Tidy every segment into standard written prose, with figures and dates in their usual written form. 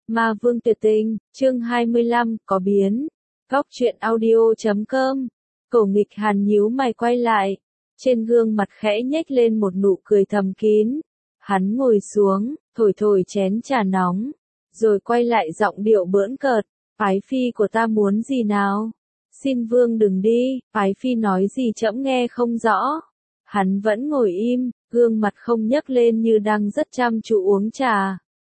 Ma Vương Tuyệt Tình, chương 25, có biến. Góc truyện audio.com. Cổ Nghịch Hàn nhíu mày quay lại, trên gương mặt khẽ nhếch lên một nụ cười thầm kín. Hắn ngồi xuống, thổi thổi chén trà nóng, rồi quay lại giọng điệu bỡn cợt, "Phái phi của ta muốn gì nào? Xin vương đừng đi." Phái phi nói gì trẫm nghe không rõ. Hắn vẫn ngồi im, gương mặt không nhấc lên như đang rất chăm chú uống trà.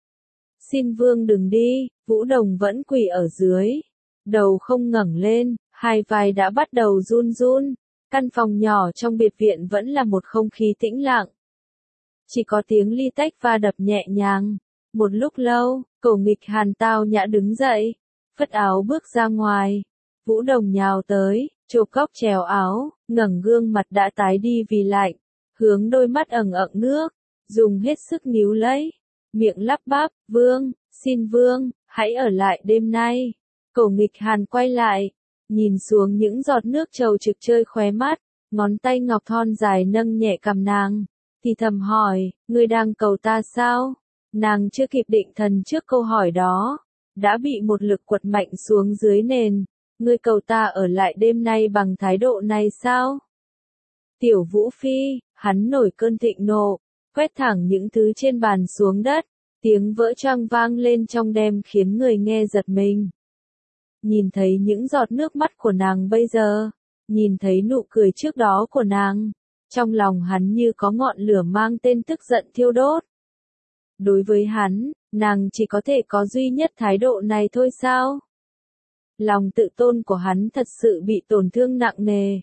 "Xin vương đừng đi." Vũ Đồng vẫn quỳ ở dưới, đầu không ngẩng lên, hai vai đã bắt đầu run run. Căn phòng nhỏ trong biệt viện vẫn là một không khí tĩnh lặng. Chỉ có tiếng ly tách va đập nhẹ nhàng. Một lúc lâu, Cổ Nghịch Hàn tao nhã đứng dậy, phất áo bước ra ngoài. Vũ Đồng nhào tới, chộp góc chèo áo, ngẩng gương mặt đã tái đi vì lạnh, hướng đôi mắt ẩn ẩn nước, dùng hết sức níu lấy, miệng lắp bắp, "Vương, xin vương, hãy ở lại đêm nay." Cổ Nghịch Hàn quay lại, nhìn xuống những giọt nước trầu trực trơi khóe mắt, ngón tay ngọc thon dài nâng nhẹ cằm nàng, thì thầm hỏi, "Ngươi đang cầu ta sao?" Nàng chưa kịp định thần trước câu hỏi đó, đã bị một lực quật mạnh xuống dưới nền. "Ngươi cầu ta ở lại đêm nay bằng thái độ này sao?" "Tiểu Vũ Phi." Hắn nổi cơn thịnh nộ, quét thẳng những thứ trên bàn xuống đất, tiếng vỡ choang vang lên trong đêm khiến người nghe giật mình. Nhìn thấy những giọt nước mắt của nàng bây giờ, nhìn thấy nụ cười trước đó của nàng, trong lòng hắn như có ngọn lửa mang tên tức giận thiêu đốt. Đối với hắn, nàng chỉ có thể có duy nhất thái độ này thôi sao? Lòng tự tôn của hắn thật sự bị tổn thương nặng nề.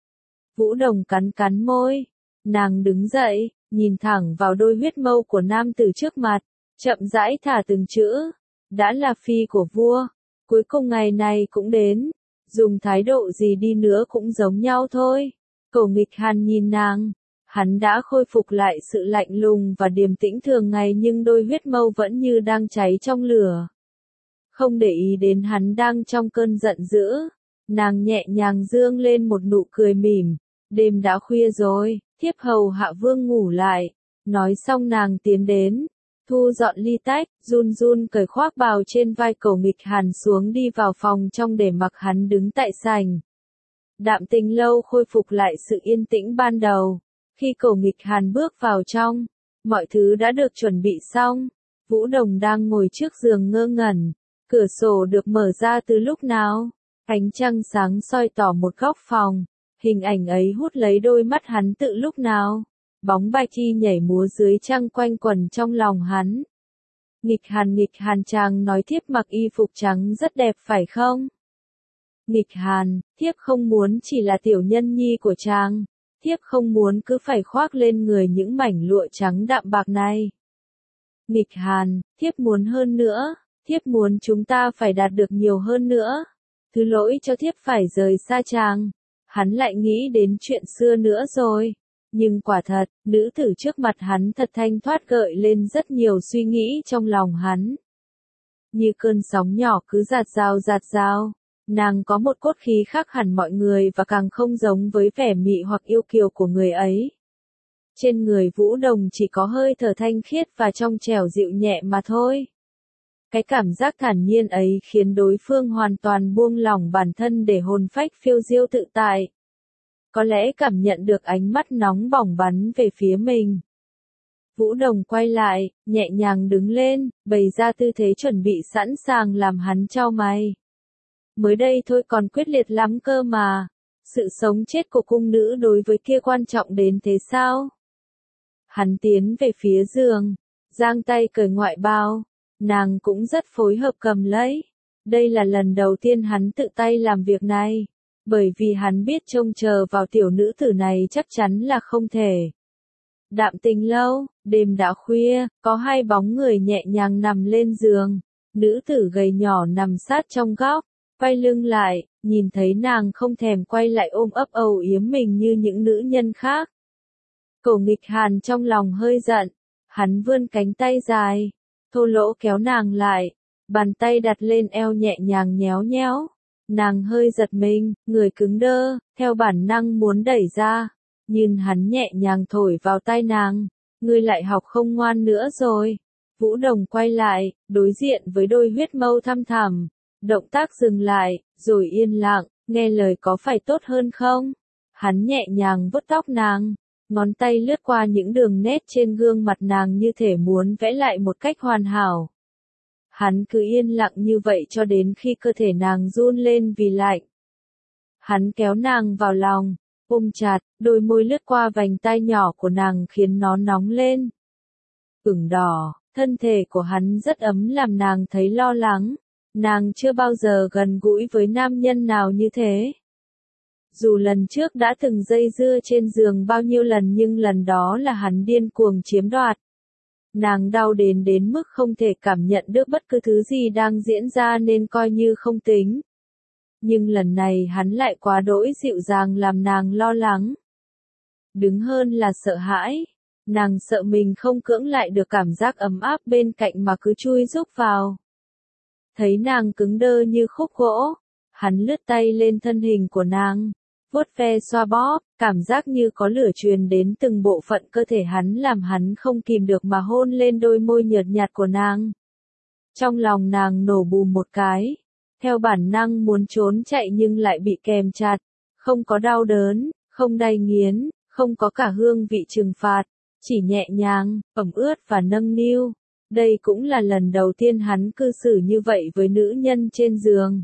Vũ Đồng cắn cắn môi, nàng đứng dậy, nhìn thẳng vào đôi huyết mâu của nam tử trước mặt, chậm rãi thả từng chữ, "Đã là phi của vua, cuối cùng ngày này cũng đến, dùng thái độ gì đi nữa cũng giống nhau thôi." Cổ Nghịch Hàn nhìn nàng, hắn đã khôi phục lại sự lạnh lùng và điềm tĩnh thường ngày nhưng đôi huyết mâu vẫn như đang cháy trong lửa. Không để ý đến hắn đang trong cơn giận dữ, nàng nhẹ nhàng dương lên một nụ cười mỉm, "Đêm đã khuya rồi, thiếp hầu hạ vương ngủ lại." Nói xong nàng tiến đến, thu dọn ly tách, run run cởi khoác bào trên vai Cổ Nghịch Hàn xuống đi vào phòng trong để mặc hắn đứng tại sảnh. Đạm Tình lâu khôi phục lại sự yên tĩnh ban đầu. Khi Cổ Nghịch Hàn bước vào trong, mọi thứ đã được chuẩn bị xong. Vũ Đồng đang ngồi trước giường ngơ ngẩn, cửa sổ được mở ra từ lúc nào. Ánh trăng sáng soi tỏ một góc phòng, hình ảnh ấy hút lấy đôi mắt hắn tự lúc nào. Bóng Bạch Chi nhảy múa dưới trăng quanh quẩn trong lòng hắn. Nghịch Hàn chàng nói thiếp mặc y phục trắng rất đẹp phải không?" "Nghịch Hàn, thiếp không muốn chỉ là tiểu nhân nhi của chàng, thiếp không muốn cứ phải khoác lên người những mảnh lụa trắng đạm bạc này." "Nghịch Hàn, thiếp muốn hơn nữa, thiếp muốn chúng ta phải đạt được nhiều hơn nữa. Thứ lỗi cho thiếp phải rời xa chàng." Hắn lại nghĩ đến chuyện xưa nữa rồi. Nhưng quả thật, nữ tử trước mặt hắn thật thanh thoát gợi lên rất nhiều suy nghĩ trong lòng hắn. Như cơn sóng nhỏ cứ giạt rào. Nàng có một cốt khí khác hẳn mọi người và càng không giống với vẻ mị hoặc yêu kiều của người ấy. Trên người Vũ Đồng chỉ có hơi thở thanh khiết và trong trẻo dịu nhẹ mà thôi. Cái cảm giác thản nhiên ấy khiến đối phương hoàn toàn buông lỏng bản thân để hồn phách phiêu diêu tự tại. Có lẽ cảm nhận được ánh mắt nóng bỏng bắn về phía mình. Vũ Đồng quay lại, nhẹ nhàng đứng lên, bày ra tư thế chuẩn bị sẵn sàng làm hắn chau mày. "Mới đây thôi còn quyết liệt lắm cơ mà. Sự sống chết của cung nữ đối với kia quan trọng đến thế sao?" Hắn tiến về phía giường, giang tay cởi ngoại bào. Nàng cũng rất phối hợp cầm lấy. Đây là lần đầu tiên hắn tự tay làm việc này. Bởi vì hắn biết trông chờ vào tiểu nữ tử này chắc chắn là không thể. Đạm Tình lâu, đêm đã khuya, có hai bóng người nhẹ nhàng nằm lên giường. Nữ tử gầy nhỏ nằm sát trong góc, quay lưng lại, nhìn thấy nàng không thèm quay lại ôm ấp âu yếm mình như những nữ nhân khác. Cổ Nghịch Hàn trong lòng hơi giận, hắn vươn cánh tay dài, thô lỗ kéo nàng lại, bàn tay đặt lên eo nhẹ nhàng nhéo nhéo. Nàng hơi giật mình, người cứng đơ, theo bản năng muốn đẩy ra, nhưng hắn nhẹ nhàng thổi vào tai nàng, "Ngươi lại học không ngoan nữa rồi." Vũ Đồng quay lại, đối diện với đôi huyết mâu thăm thẳm. Động tác dừng lại, rồi yên lặng, nghe lời có phải tốt hơn không? Hắn nhẹ nhàng vuốt tóc nàng, ngón tay lướt qua những đường nét trên gương mặt nàng như thể muốn vẽ lại một cách hoàn hảo. Hắn cứ yên lặng như vậy cho đến khi cơ thể nàng run lên vì lạnh. Hắn kéo nàng vào lòng, ôm chặt, đôi môi lướt qua vành tai nhỏ của nàng khiến nó nóng lên. Ửng đỏ, thân thể của hắn rất ấm làm nàng thấy lo lắng. Nàng chưa bao giờ gần gũi với nam nhân nào như thế. Dù lần trước đã từng dây dưa trên giường bao nhiêu lần nhưng lần đó là hắn điên cuồng chiếm đoạt. Nàng đau đến mức không thể cảm nhận được bất cứ thứ gì đang diễn ra nên coi như không tính. Nhưng lần này hắn lại quá đỗi dịu dàng làm nàng lo lắng. Đứng hơn là sợ hãi. Nàng sợ mình không cưỡng lại được cảm giác ấm áp bên cạnh mà cứ chui rúc vào. Thấy nàng cứng đơ như khúc gỗ, hắn lướt tay lên thân hình của nàng, vuốt ve xoa bóp, cảm giác như có lửa truyền đến từng bộ phận cơ thể hắn làm hắn không kìm được mà hôn lên đôi môi nhợt nhạt của nàng. Trong lòng nàng nổ bùm một cái, theo bản năng muốn trốn chạy nhưng lại bị kèm chặt, không có đau đớn, không đay nghiến, không có cả hương vị trừng phạt, chỉ nhẹ nhàng, ẩm ướt và nâng niu. Đây cũng là lần đầu tiên hắn cư xử như vậy với nữ nhân trên giường.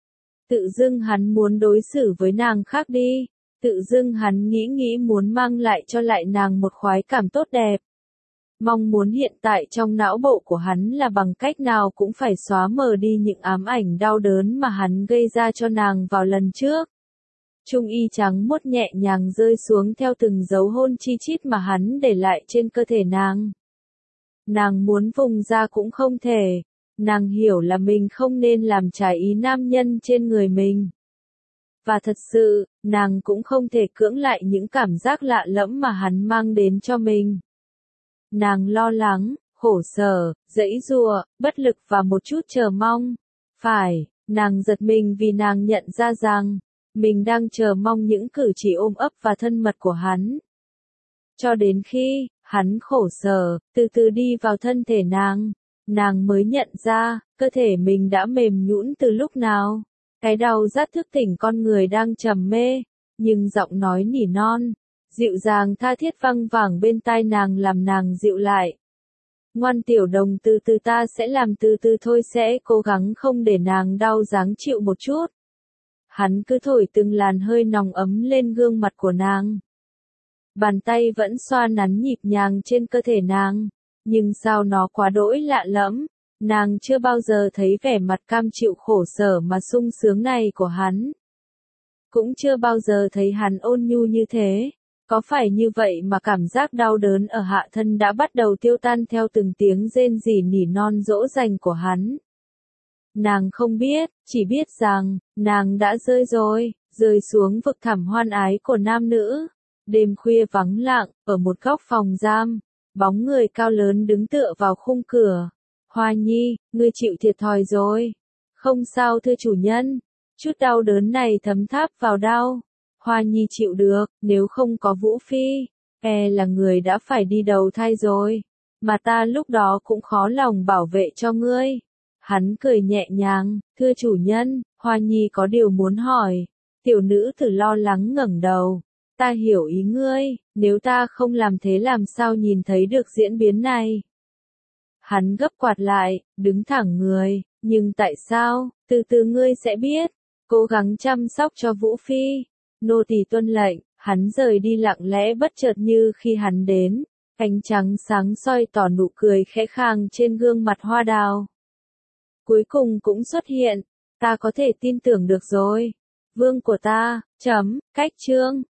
Tự dưng hắn muốn đối xử với nàng khác đi, tự dưng hắn nghĩ muốn mang lại cho lại nàng một khoái cảm tốt đẹp. Mong muốn hiện tại trong não bộ của hắn là bằng cách nào cũng phải xóa mờ đi những ám ảnh đau đớn mà hắn gây ra cho nàng vào lần trước. Trung y trắng muốt nhẹ nhàng rơi xuống theo từng dấu hôn chi chít mà hắn để lại trên cơ thể nàng. Nàng muốn vùng ra cũng không thể. Nàng hiểu là mình không nên làm trái ý nam nhân trên người mình. Và thật sự, nàng cũng không thể cưỡng lại những cảm giác lạ lẫm mà hắn mang đến cho mình. Nàng lo lắng, khổ sở, giãy giụa, bất lực và một chút chờ mong. Phải, nàng giật mình vì nàng nhận ra rằng, mình đang chờ mong những cử chỉ ôm ấp và thân mật của hắn. Cho đến khi, hắn khổ sở, từ từ đi vào thân thể nàng mới nhận ra, cơ thể mình đã mềm nhũn từ lúc nào. Cái đau rát thức tỉnh con người đang trầm mê, nhưng giọng nói nỉ non, dịu dàng tha thiết văng vẳng bên tai nàng làm nàng dịu lại. Ngoan tiểu đồng, từ từ ta sẽ làm từ từ thôi, sẽ cố gắng không để nàng đau dáng chịu một chút. Hắn cứ thổi từng làn hơi nóng ấm lên gương mặt của nàng. Bàn tay vẫn xoa nắn nhịp nhàng trên cơ thể nàng, nhưng sao nó quá đỗi lạ lẫm, nàng chưa bao giờ thấy vẻ mặt cam chịu khổ sở mà sung sướng này của hắn. Cũng chưa bao giờ thấy hắn ôn nhu như thế, có phải như vậy mà cảm giác đau đớn ở hạ thân đã bắt đầu tiêu tan theo từng tiếng rên rỉ nỉ non dỗ dành của hắn. Nàng không biết, chỉ biết rằng, nàng đã rơi rồi, rơi xuống vực thẳm hoan ái của nam nữ. Đêm khuya vắng lặng, ở một góc phòng giam, bóng người cao lớn đứng tựa vào khung cửa. Hoa Nhi, ngươi chịu thiệt thòi rồi. Không sao thưa chủ nhân, chút đau đớn này thấm tháp vào đau. Hoa Nhi chịu được, nếu không có Vũ Phi, là người đã phải đi đầu thai rồi. Mà ta lúc đó cũng khó lòng bảo vệ cho ngươi. Hắn cười nhẹ nhàng, thưa chủ nhân, Hoa Nhi có điều muốn hỏi. Tiểu nữ tử lo lắng ngẩng đầu. Ta hiểu ý ngươi, nếu ta không làm thế làm sao nhìn thấy được diễn biến này. Hắn gấp quạt lại, đứng thẳng người, nhưng tại sao, từ từ ngươi sẽ biết, cố gắng chăm sóc cho Vũ Phi. Nô tỳ tuân lệnh, hắn rời đi lặng lẽ bất chợt như khi hắn đến, ánh trắng sáng soi tỏ nụ cười khẽ khàng trên gương mặt hoa đào. Cuối cùng cũng xuất hiện, ta có thể tin tưởng được rồi. Vương của ta, cách chương.